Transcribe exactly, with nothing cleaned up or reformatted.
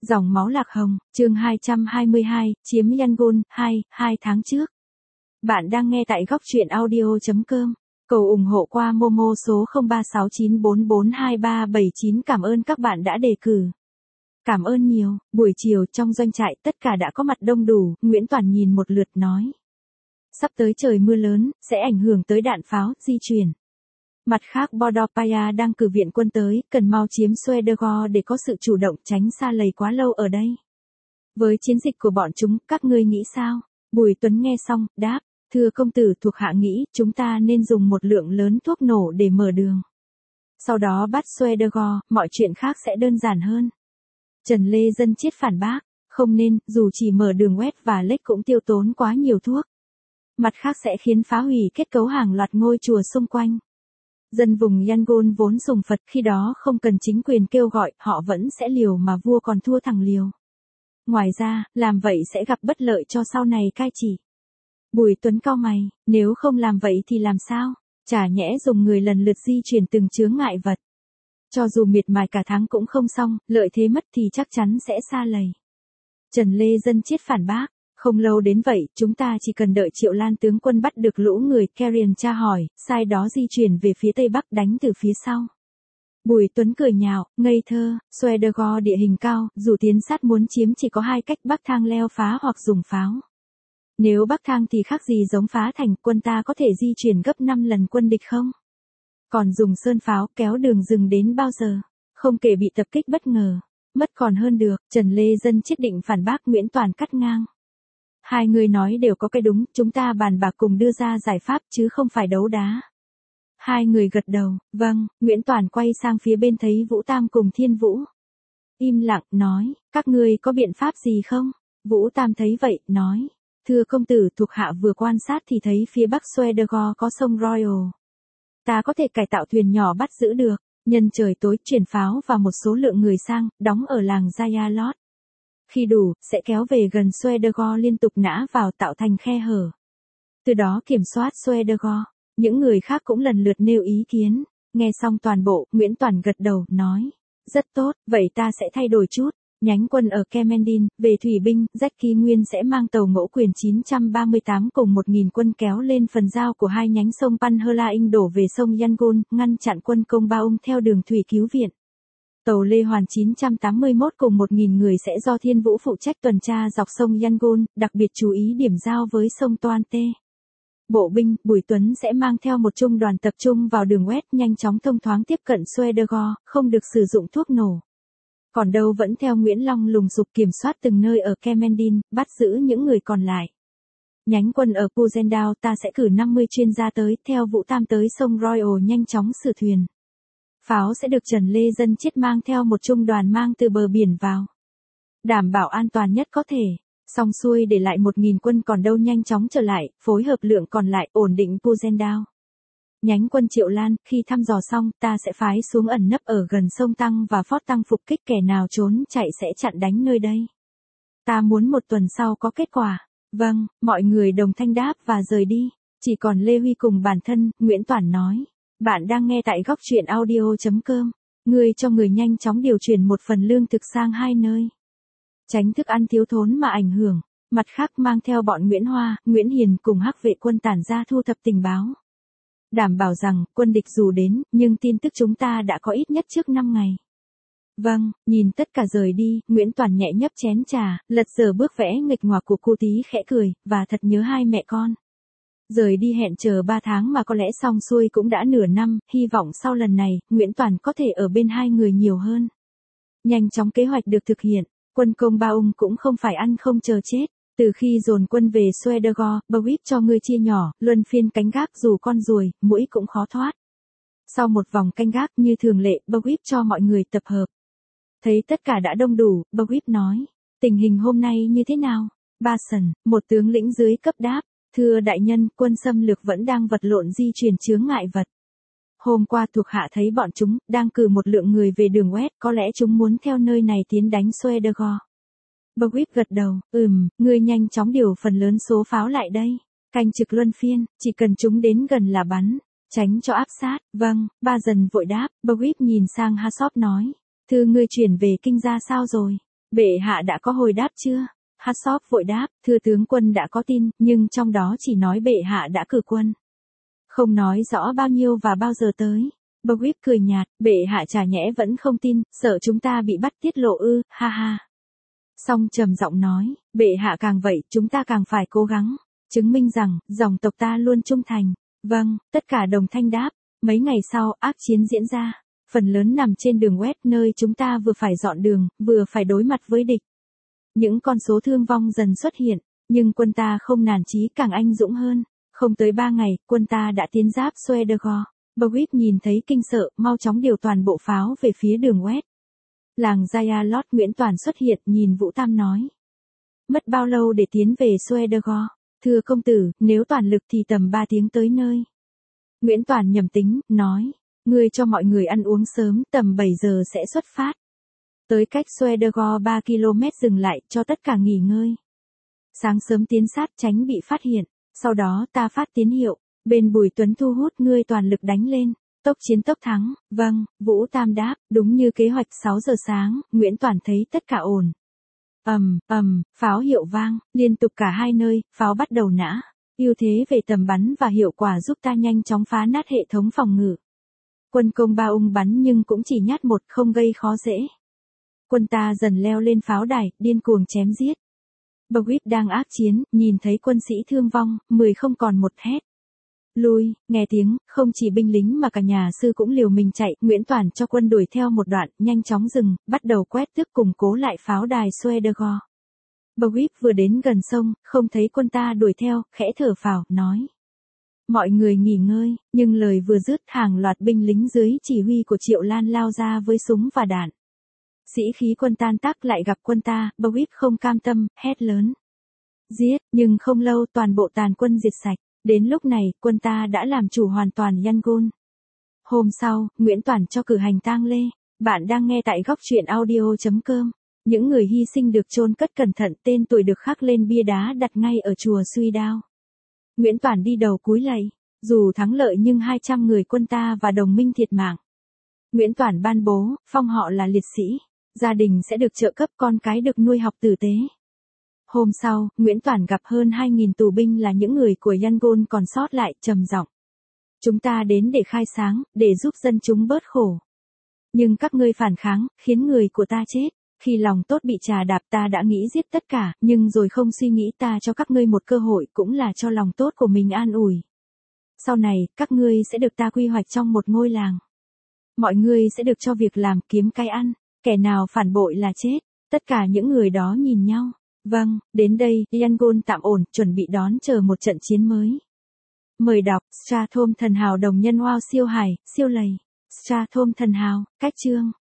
Dòng máu lạc hồng, chương hai trăm hai mươi hai, chiếm Yangon, hai, hai tháng trước. Bạn đang nghe tại góc truyện audio chấm com. Cầu ủng hộ qua Momo số không ba sáu chín bốn bốn hai ba bảy chín. Cảm ơn các bạn đã đề cử. Cảm ơn nhiều. Buổi chiều trong doanh trại tất cả đã có mặt đông đủ, Nguyễn Toản nhìn một lượt nói. Sắp tới trời mưa lớn, sẽ ảnh hưởng tới đạn pháo, di chuyển. Mặt khác Bordopaya đang cử viện quân tới, cần mau chiếm Suedergor để có sự chủ động tránh xa lầy quá lâu ở đây. Với chiến dịch của bọn chúng, các ngươi nghĩ sao? Bùi Tuấn nghe xong, đáp, thưa công tử thuộc hạ nghĩ chúng ta nên dùng một lượng lớn thuốc nổ để mở đường. Sau đó bắt Suedergor, mọi chuyện khác sẽ đơn giản hơn. Trần Lê Dân Chiết phản bác, không nên, dù chỉ mở đường West và Lake cũng tiêu tốn quá nhiều thuốc. Mặt khác sẽ khiến phá hủy kết cấu hàng loạt ngôi chùa xung quanh. Dân vùng Yangon vốn sùng Phật, khi đó không cần chính quyền kêu gọi, họ vẫn sẽ liều mà vua còn thua thằng liều. Ngoài ra, làm vậy sẽ gặp bất lợi cho sau này cai trị. Bùi Tuấn cau mày, nếu không làm vậy thì làm sao? Chả nhẽ dùng người lần lượt di chuyển từng chướng ngại vật. Cho dù miệt mài cả tháng cũng không xong, lợi thế mất thì chắc chắn sẽ xa lầy. Trần Lê Dân Chiết phản bác. Không lâu đến vậy, chúng ta chỉ cần đợi Triệu Lan tướng quân bắt được lũ người Karian tra hỏi, sai đó di chuyển về phía tây bắc đánh từ phía sau. Bùi Tuấn cười nhạo, ngây thơ, Suedergor địa hình cao, dù tiến sát muốn chiếm chỉ có hai cách bắc thang leo phá hoặc dùng pháo. Nếu bắc thang thì khác gì giống phá thành, quân ta có thể di chuyển gấp năm lần quân địch không? Còn dùng sơn pháo kéo đường rừng đến bao giờ? Không kể bị tập kích bất ngờ, mất còn hơn được. Trần Lê Dân Chiết định phản bác, Nguyễn Toản cắt ngang. Hai người nói đều có cái đúng, chúng ta bàn bạc cùng đưa ra giải pháp chứ không phải đấu đá. Hai người gật đầu, vâng, Nguyễn Toản quay sang phía bên thấy Vũ Tam cùng Thiên Vũ. Im lặng, nói, các ngươi có biện pháp gì không? Vũ Tam thấy vậy, nói, thưa công tử thuộc hạ vừa quan sát thì thấy phía bắc Suedergor có sông Royal. Ta có thể cải tạo thuyền nhỏ bắt giữ được, nhân trời tối chuyển pháo và một số lượng người sang, đóng ở làng Zayalot. Khi đủ, sẽ kéo về gần Suedergor liên tục nã vào tạo thành khe hở. Từ đó kiểm soát Suedergor. Những người khác cũng lần lượt nêu ý kiến. Nghe xong toàn bộ, Nguyễn Toản gật đầu, nói. Rất tốt, vậy ta sẽ thay đổi chút. Nhánh quân ở Kemendin, về thủy binh, Jackie Nguyên sẽ mang tàu Ngẫu Quyền chín trăm ba mươi tám cùng một nghìn quân kéo lên phần giao của hai nhánh sông Panhelaing đổ về sông Yangon, ngăn chặn quân Công Baum theo đường thủy cứu viện. Tàu Lê Hoàn chín trăm tám mươi mốt cùng một nghìn người sẽ do Thiên Vũ phụ trách tuần tra dọc sông Yangon, đặc biệt chú ý điểm giao với sông Toante. Bộ binh, Bùi Tuấn sẽ mang theo một trung đoàn tập trung vào đường West nhanh chóng thông thoáng tiếp cận Suedergor, không được sử dụng thuốc nổ. Còn đâu vẫn theo Nguyễn Long lùng sục kiểm soát từng nơi ở Kemendin, bắt giữ những người còn lại. Nhánh quân ở Puzendao ta sẽ cử năm mươi chuyên gia tới, theo Vũ Tam tới sông Royal nhanh chóng sửa thuyền. Pháo sẽ được Trần Lê Dân Chiết mang theo một trung đoàn mang từ bờ biển vào. Đảm bảo an toàn nhất có thể. Xong xuôi để lại một nghìn quân còn đâu nhanh chóng trở lại, phối hợp lượng còn lại ổn định Puzendao. Nhánh quân Triệu Lan, khi thăm dò xong, ta sẽ phái xuống ẩn nấp ở gần sông Tăng và Phót Tăng phục kích kẻ nào trốn chạy sẽ chặn đánh nơi đây. Ta muốn một tuần sau có kết quả. Vâng, mọi người đồng thanh đáp và rời đi. Chỉ còn Lê Huy cùng bản thân, Nguyễn Toản nói. Bạn đang nghe tại góc truyện audio chấm com. Người cho người nhanh chóng điều chuyển một phần lương thực sang hai nơi. Tránh thức ăn thiếu thốn mà ảnh hưởng. Mặt khác mang theo bọn Nguyễn Hoa, Nguyễn Hiền cùng Hắc vệ quân tản ra thu thập tình báo. Đảm bảo rằng quân địch dù đến, nhưng tin tức chúng ta đã có ít nhất trước năm ngày. Vâng, nhìn tất cả rời đi, Nguyễn Toản nhẹ nhấp chén trà, lật dở bước vẽ nghịch ngoạc của cô tí khẽ cười, và thật nhớ hai mẹ con. Rời đi hẹn chờ ba tháng mà có lẽ xong xuôi cũng đã nửa năm, hy vọng sau lần này, Nguyễn Toản có thể ở bên hai người nhiều hơn. Nhanh chóng kế hoạch được thực hiện, quân Công Baum cũng không phải ăn không chờ chết. Từ khi dồn quân về Suedergor, Bawip cho ngươi chia nhỏ, luân phiên canh gác dù con ruồi, muỗi cũng khó thoát. Sau một vòng canh gác như thường lệ, Bawip cho mọi người tập hợp. Thấy tất cả đã đông đủ, Bawip nói, tình hình hôm nay như thế nào? Ba Sần, một tướng lĩnh dưới cấp đáp, thưa đại nhân, quân xâm lược vẫn đang vật lộn di chuyển chướng ngại vật. Hôm qua thuộc hạ thấy bọn chúng, đang cử một lượng người về đường West, có lẽ chúng muốn theo nơi này tiến đánh Suedergor. Bawip gật đầu, ừm, ngươi nhanh chóng điều phần lớn số pháo lại đây. Canh trực luân phiên, chỉ cần chúng đến gần là bắn, tránh cho áp sát. Vâng, Ba Dần vội đáp, Bawip nhìn sang Hasop nói, thư ngươi chuyển về kinh ra sao rồi? Bệ hạ đã có hồi đáp chưa? Hassop vội đáp, thưa tướng quân đã có tin, nhưng trong đó chỉ nói bệ hạ đã cử quân. Không nói rõ bao nhiêu và bao giờ tới. Bogwip cười nhạt, bệ hạ chả nhẽ vẫn không tin, sợ chúng ta bị bắt tiết lộ ư, ha ha. Song trầm giọng nói, bệ hạ càng vậy, chúng ta càng phải cố gắng, chứng minh rằng, dòng tộc ta luôn trung thành. Vâng, tất cả đồng thanh đáp. Mấy ngày sau, ác chiến diễn ra. Phần lớn nằm trên đường West nơi chúng ta vừa phải dọn đường, vừa phải đối mặt với địch. Những con số thương vong dần xuất hiện, nhưng quân ta không nản chí càng anh dũng hơn. Không tới ba ngày, quân ta đã tiến giáp Swedergore. Bogwip nhìn thấy kinh sợ, mau chóng điều toàn bộ pháo về phía đường West. Làng Jaya Lord Nguyễn Toàn xuất hiện, nhìn Vũ Tam nói. Mất bao lâu để tiến về Swedergore? Thưa công tử, nếu toàn lực thì tầm ba tiếng tới nơi. Nguyễn Toàn nhầm tính, nói. Ngươi cho mọi người ăn uống sớm, tầm bảy giờ sẽ xuất phát. Tới cách Swedergore ba ki lô mét dừng lại, cho tất cả nghỉ ngơi. Sáng sớm tiến sát tránh bị phát hiện, sau đó ta phát tín hiệu, bên Bùi Tuấn thu hút ngươi toàn lực đánh lên, tốc chiến tốc thắng. Vâng, Vũ Tam đáp, đúng như kế hoạch. Sáu giờ sáng, Nguyễn Toàn thấy tất cả ổn. Ầm, ầm, pháo hiệu vang, liên tục cả hai nơi, pháo bắt đầu nã. Ưu thế về tầm bắn và hiệu quả giúp ta nhanh chóng phá nát hệ thống phòng ngự. Quân công ba ung bắn nhưng cũng chỉ nhát một, không gây khó dễ. Quân ta dần leo lên pháo đài, điên cuồng chém giết. Bogwip đang ác chiến, nhìn thấy quân sĩ thương vong, mười không còn một hét. Lui, nghe tiếng, không chỉ binh lính mà cả nhà sư cũng liều mình chạy. Nguyễn Toàn cho quân đuổi theo một đoạn, nhanh chóng dừng, bắt đầu quét tước củng cố lại pháo đài Swedergore. Bogwip vừa đến gần sông, không thấy quân ta đuổi theo, khẽ thở phào, nói. Mọi người nghỉ ngơi, nhưng lời vừa dứt hàng loạt binh lính dưới chỉ huy của Triệu Lan lao ra với súng và đạn. Sĩ khí quân tan tác lại gặp quân ta, Bogwip không cam tâm, hét lớn. Giết, nhưng không lâu toàn bộ tàn quân diệt sạch. Đến lúc này, quân ta đã làm chủ hoàn toàn Yangon. Hôm sau, Nguyễn Toàn cho cử hành tang lễ. Bạn đang nghe tại góc truyện audio chấm com. Những người hy sinh được chôn cất cẩn thận, tên tuổi được khắc lên bia đá đặt ngay ở chùa Suy Đao. Nguyễn Toàn đi đầu cúi lạy. Dù thắng lợi nhưng hai trăm người quân ta và đồng minh thiệt mạng. Nguyễn Toàn ban bố, phong họ là liệt sĩ. Gia đình sẽ được trợ cấp, con cái được nuôi học tử tế. Hôm sau, Nguyễn Toàn gặp hơn hai nghìn tù binh là những người của Yangon còn sót lại, trầm giọng. Chúng ta đến để khai sáng, để giúp dân chúng bớt khổ. Nhưng các ngươi phản kháng, khiến người của ta chết. Khi lòng tốt bị trà đạp ta đã nghĩ giết tất cả, nhưng rồi không suy nghĩ ta cho các ngươi một cơ hội cũng là cho lòng tốt của mình an ủi. Sau này, các ngươi sẽ được ta quy hoạch trong một ngôi làng. Mọi người sẽ được cho việc làm, kiếm cái ăn, kẻ nào phản bội là chết. Tất cả những người đó nhìn nhau. Vâng, đến đây, Yangon tạm ổn, chuẩn bị đón chờ một trận chiến mới. Mời đọc, Strathom thần hào đồng nhân wow siêu hải, siêu lầy. Strathom thần hào, cách chương.